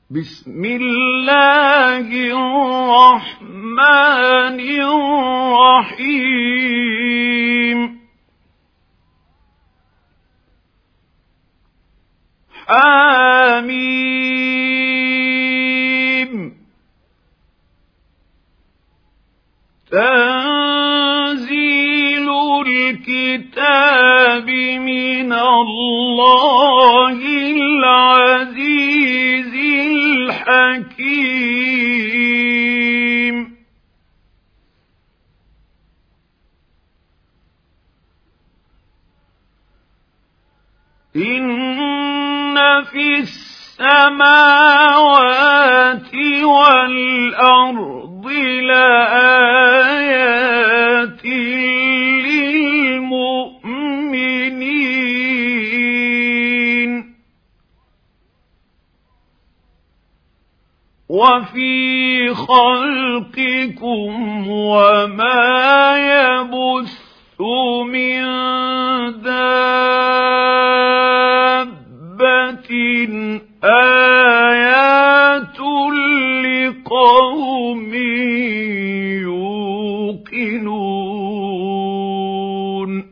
بسم الله الرحمن الرحيم حميم تنزيل الكتاب من الله العزيز الحكيم إن في السماوات والأرض لآيات للمؤمنين وفي خلقكم وما يبث من دابة آيات لقوم يوقنون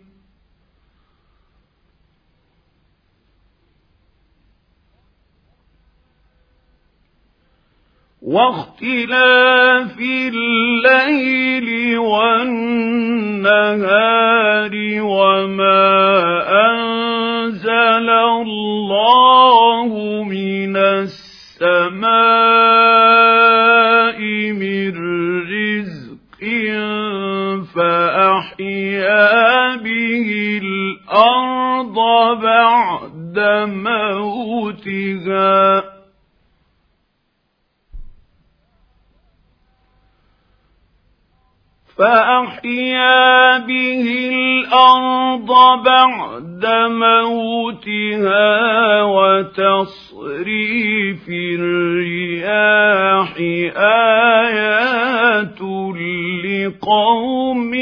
واختلاف الليل والنهار وما أنزل الله من السماء من رزق فأحيا به الأرض بعد موتها وتصريف الرياح آيات لقوم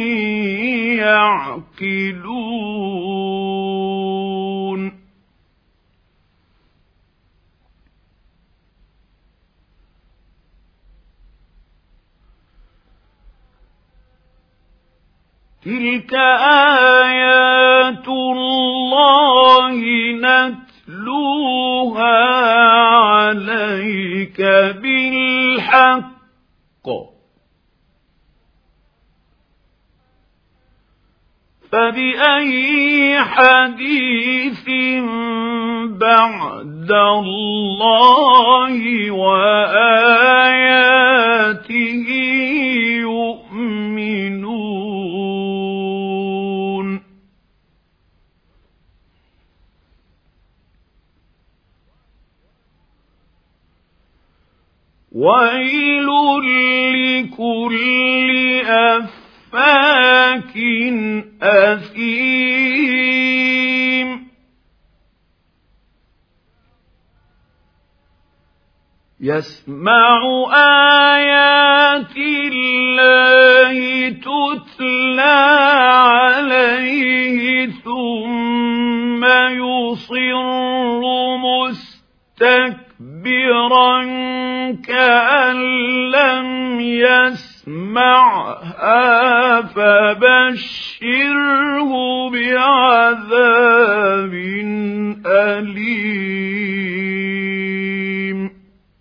يعقلون تلك آيات الله نتلوها عليك بالحق فبأي حديث بعد الله وآياته يؤمنون ويل لكل أفاك أثيم يسمع آيات الله تتلى عليه ثم يصر مستكبرا كأن لم يسمعها فبشره بعذاب أليم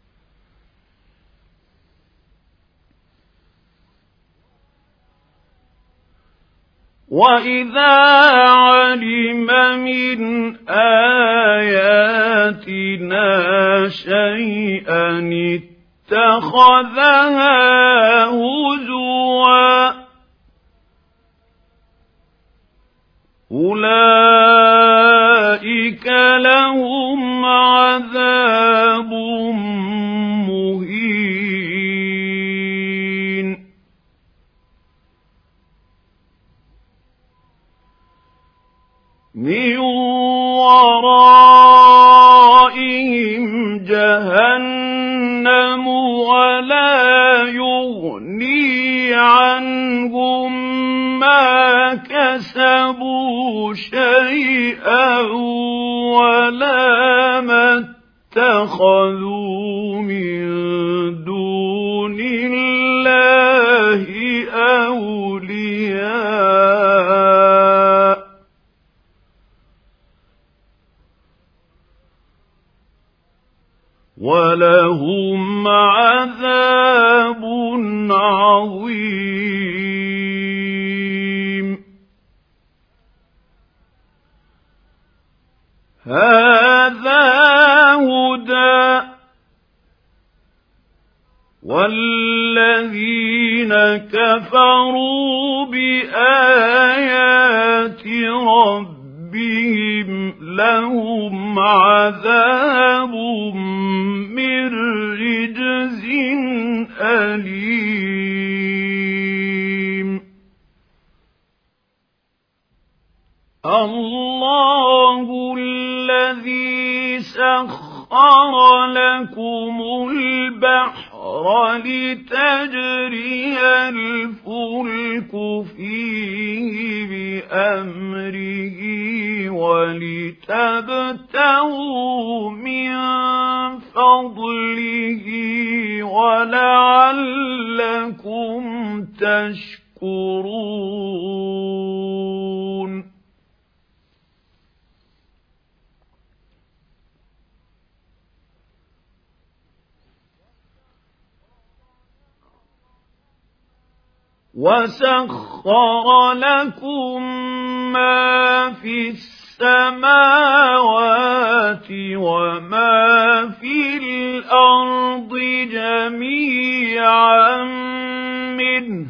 وإذا علم من آياتنا شيئا اتخذها هزوا أولئك لهم عذاب مهين من ورائهم جهنم ولا يغني عنهم ما كسبوا شيئا ولا ما اتخذوا من دون الله أولياء ولهم عذاب عظيم. هذا هدى والذين كفروا بآيات ربهم لهم عذاب من رجز أليم. الله الذي سخر لكم البحر لتجري الفلك فيه بأمره ولتبتغوا من فضله ولعلكم تشكرون. وسخر لكم ما في السماوات وما في الأرض جميعا منه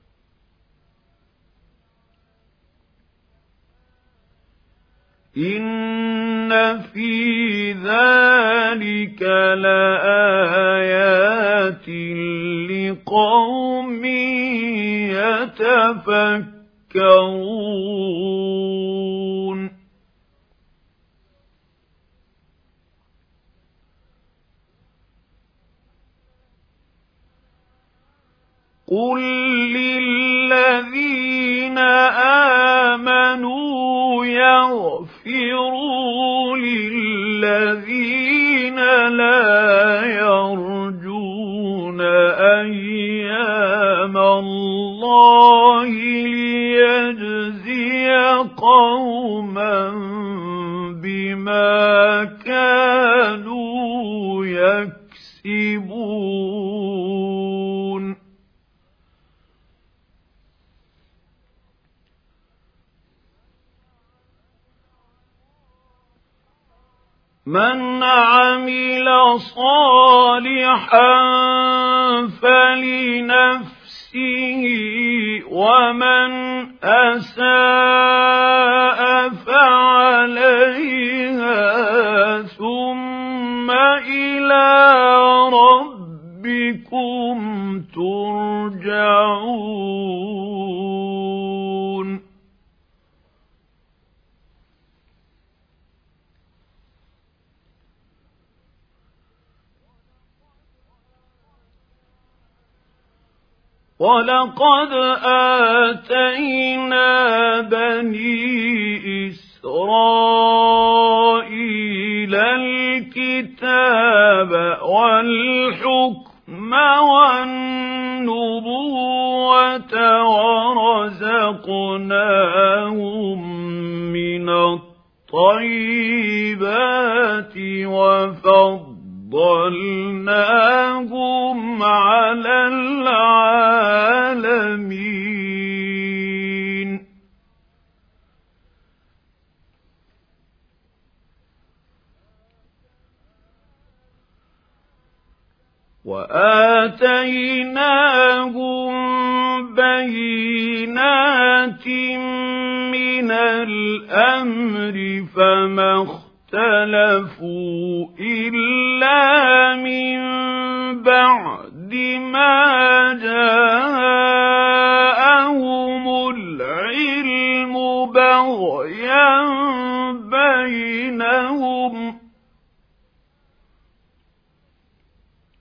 إن في ذلك لآيات لقوم يتفكرون. قل للذين آمنوا يغفروا للذين لا يرجون أيام الله ليجزي قوما بما كانوا يكسبون. من عمل صالحا فلنفسه ومن أساء فعليها ثم إلى ربكم ترجعون. ولقد آتينا بني إسرائيل الكتاب والحكم والنبوة ورزقناهم من الطيبات وفضلناهم على العالمين. وآتيناهم بينات من الأمر فما اختلفوا إلا من بعد ما جاءهم العلم بغيا بينهم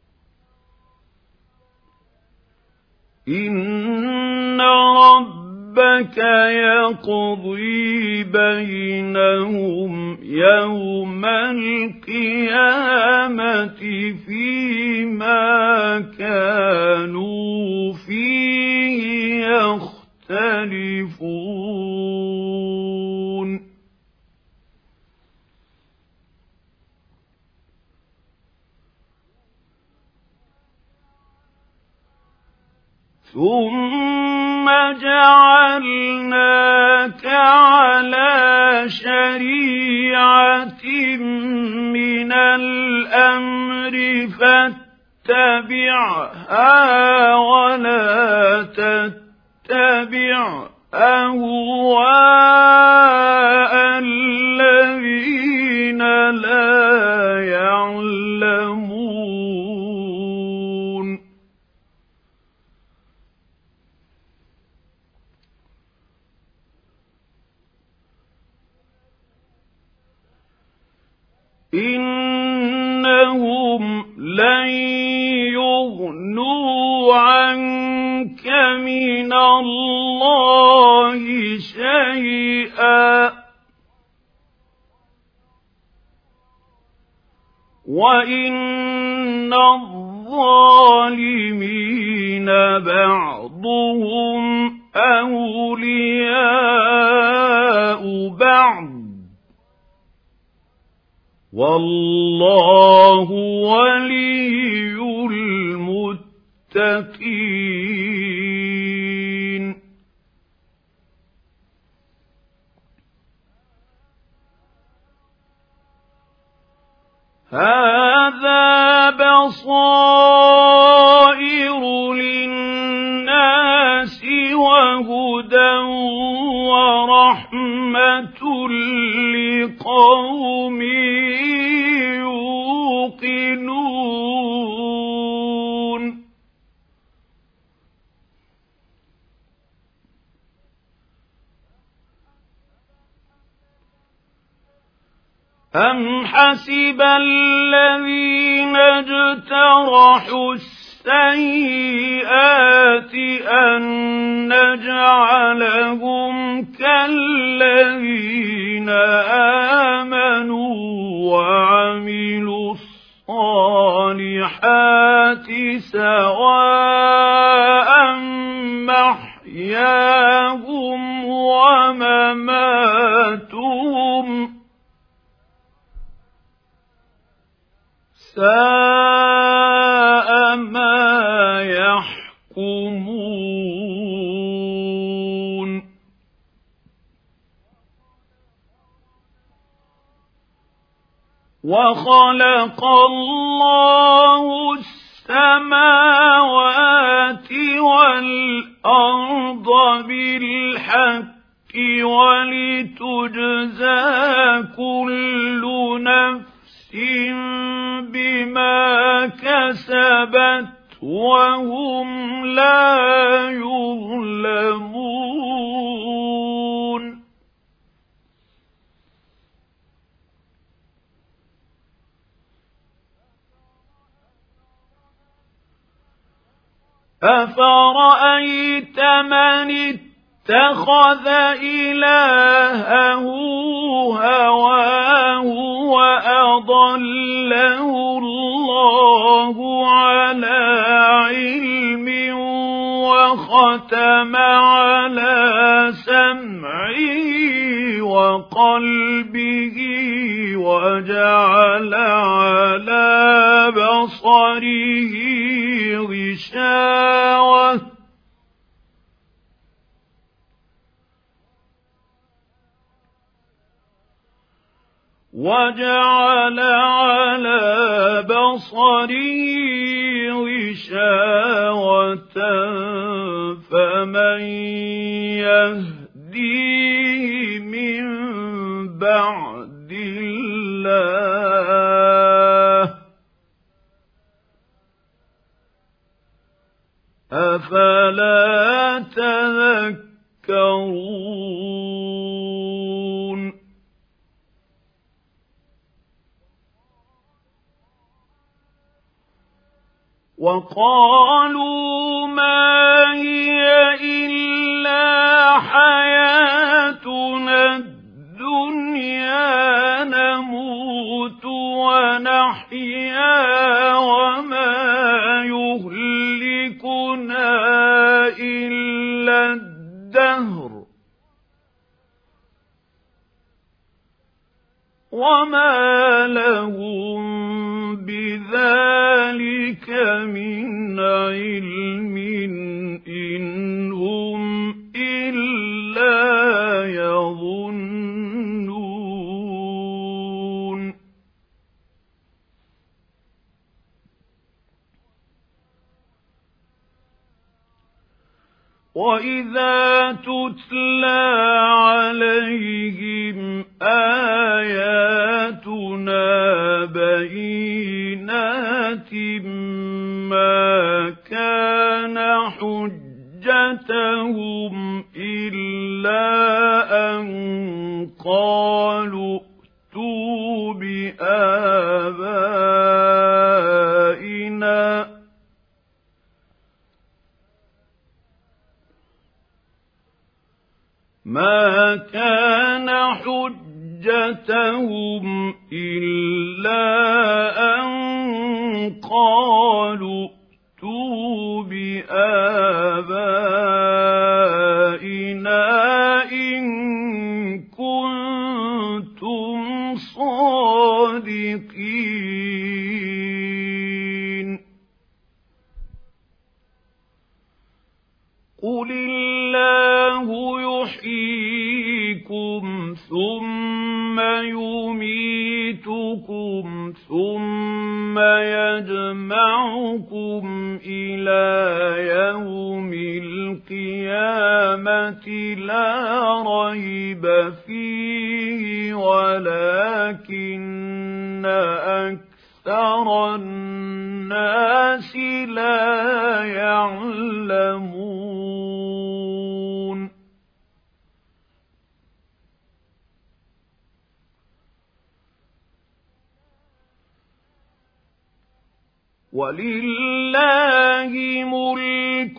إن ربك يقضي بينهم يوم القيامة فيما كانوا فيه يختلفون ثم جعلناك على شريعة من الأمر فاتبعها ولا تتبع أهواء الذين لا يعلمون إنهم لن يغنوا عنك من الله شيئا وإن الظالمين بعضهم أولياء بعض والله ولي المتقين هذا بصائر للناس وهدى ورحمة لقوم يوقنون أم حسب الذين اجترحوا السيئات أن نجعلهم كالذين آمنوا وعملوا الصالحات سواء محياهم ومماتهم ساء ما يحكمون وخلق الله السماوات والأرض بالحق ولتجزى كل نفس بما كسبت وهم لا يظلمون أفرأيت من اتخذ إلهه هواه وأضله الله على علم وختم على سمعه وقلبه وجعل على بصره غشاوة وجعل على بصره غشاوة فمن يهديه من بعد الله أفلا تذكرون وقالوا ما هي إلا حياتنا الدنيا نموت ونحيا وما يهلكنا إلا الدهر وما لهم بذلك من علم إن هم إلا يظنون وإذا تتلى عليهم آياتنا بينات ما كان حجتهم إلا أن قالوا ائتوا بآبائنا ما كان حجتهم إلا أن قالوا ائتوا بآبائنا إن كنتم صادقين قل الله يحييكم ثم يميتكم ثم يجمعكم إلى يوم القيامة لا ريب فيه ولكن أكثر الناس لا يعلمون ولله ملك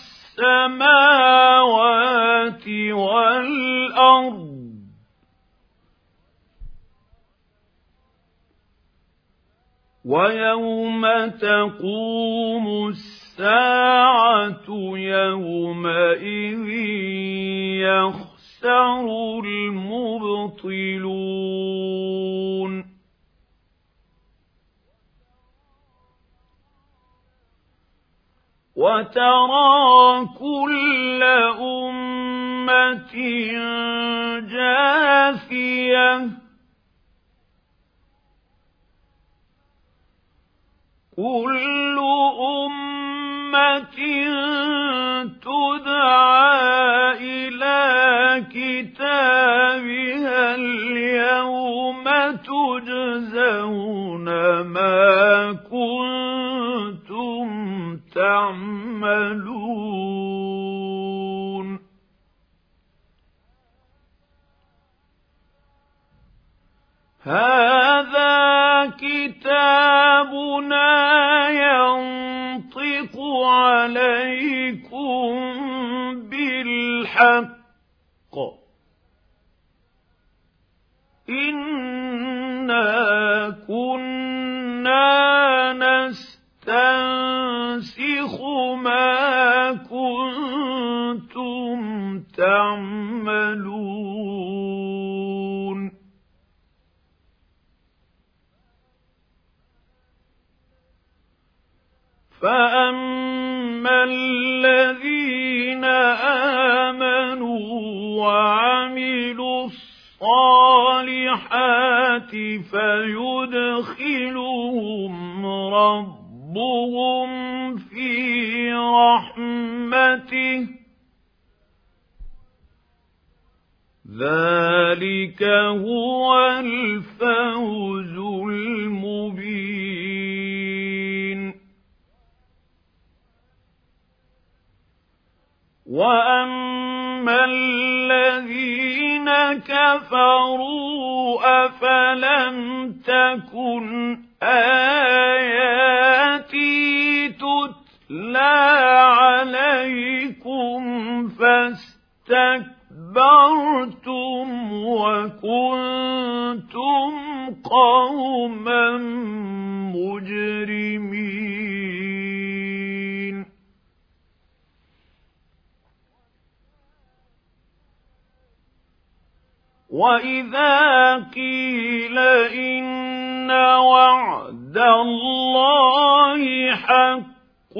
السماوات والأرض ويوم تقوم الساعة يومئذ يخسر المبطلون وترى كل أمة جاثية كل أمة تدعى إلى كتابها اليوم تجزون ما كنتم تعملون هذا كتابنا ينطق عليكم بالحق إنا كنا نستنسخ ما كنتم تعملون فأما الذين آمنوا وعملوا الصالحات فيدخلهم ربهم في رحمته ذلك هو الفوز المبين وأما الذين كفروا أفلم تكن آياتي تتلى عليكم فاستكبرتم اسْتَكْبَرْتُمْ وَكُنتُمْ قَوْمًا مُجْرِمِينَ وَإِذَا قِيلَ إِنَّ وَعْدَ اللَّهِ حَقٌّ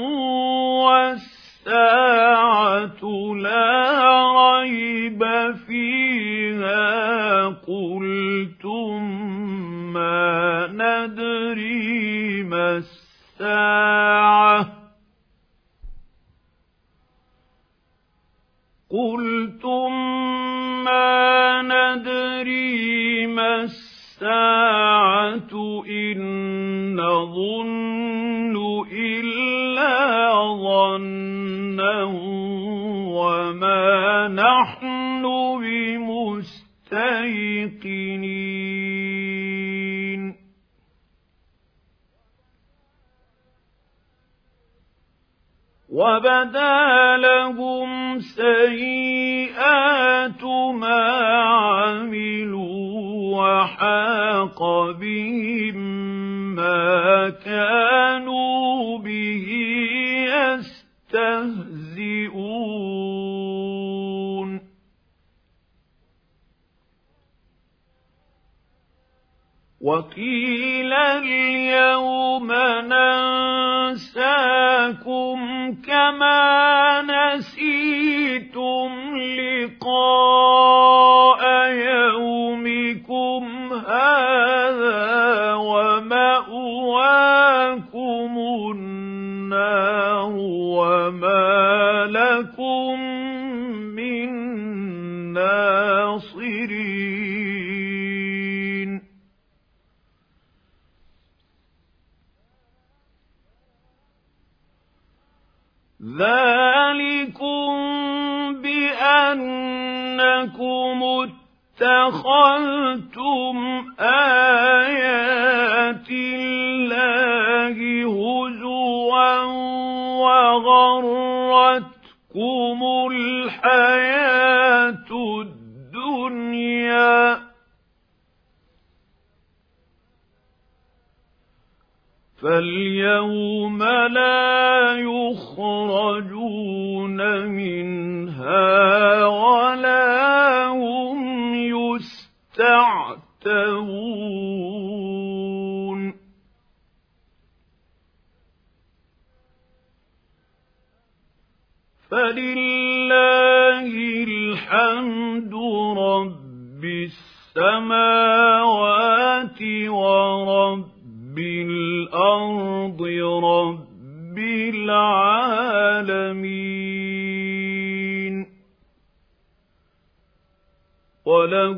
وَالسَّاعَةُ لَا رَيْبَ فِيهَا قُلْتُم مَّا نَدْرِي مَا السَّاعَةُ إِن نَّظُنُّ إِلَّا ظَنًّا وَمَا نَحْنُ بِمُسْتَيْقِنِينَ وَبَدَا لَهُمْ سَيِّئَاتُ مَا عَمِلُوا وَحَاقَ بِهِم مَّا كَانُوا بِهِ يَسْتَهْزِئُونَ وَقِيلَ الْيَوْمَ نَنسَاكُمْ كَمَا نَسِيتُمْ لِقَاءَ يَوْمِكُمْ هَٰذَا وَمَأْوَاكُمُ النَّارُ وَمَا لَكُم مِّن نَّاصِرِينَ ذَٰلِكُم بِأَنَّكُمُ اتَّخَذْتُمْ آيَاتِ اللَّهِ هُزُوًا وَغَرَّتْكُمُ الْحَيَاةُ الدُّنْيَا فَالْيَوْمَ لَا يُخْرَجُونَ مِنْهَا وَلَا هُمْ يُسْتَعْتَبُونَ فَلِلَّهِ الْحَمْدُ رَبِّ السَّمَاوَاتِ وَرَبِّ الْأَرْضِ رَبِّ الْعَالَمِينَ وَلَهُ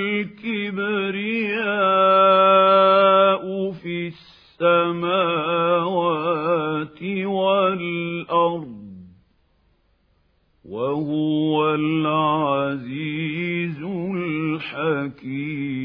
الْكِبْرِيَاءُ فِي السَّمَاوَاتِ وَالْأَرْضِ وَهُوَ الْعَزِيزُ الْحَكِيمُ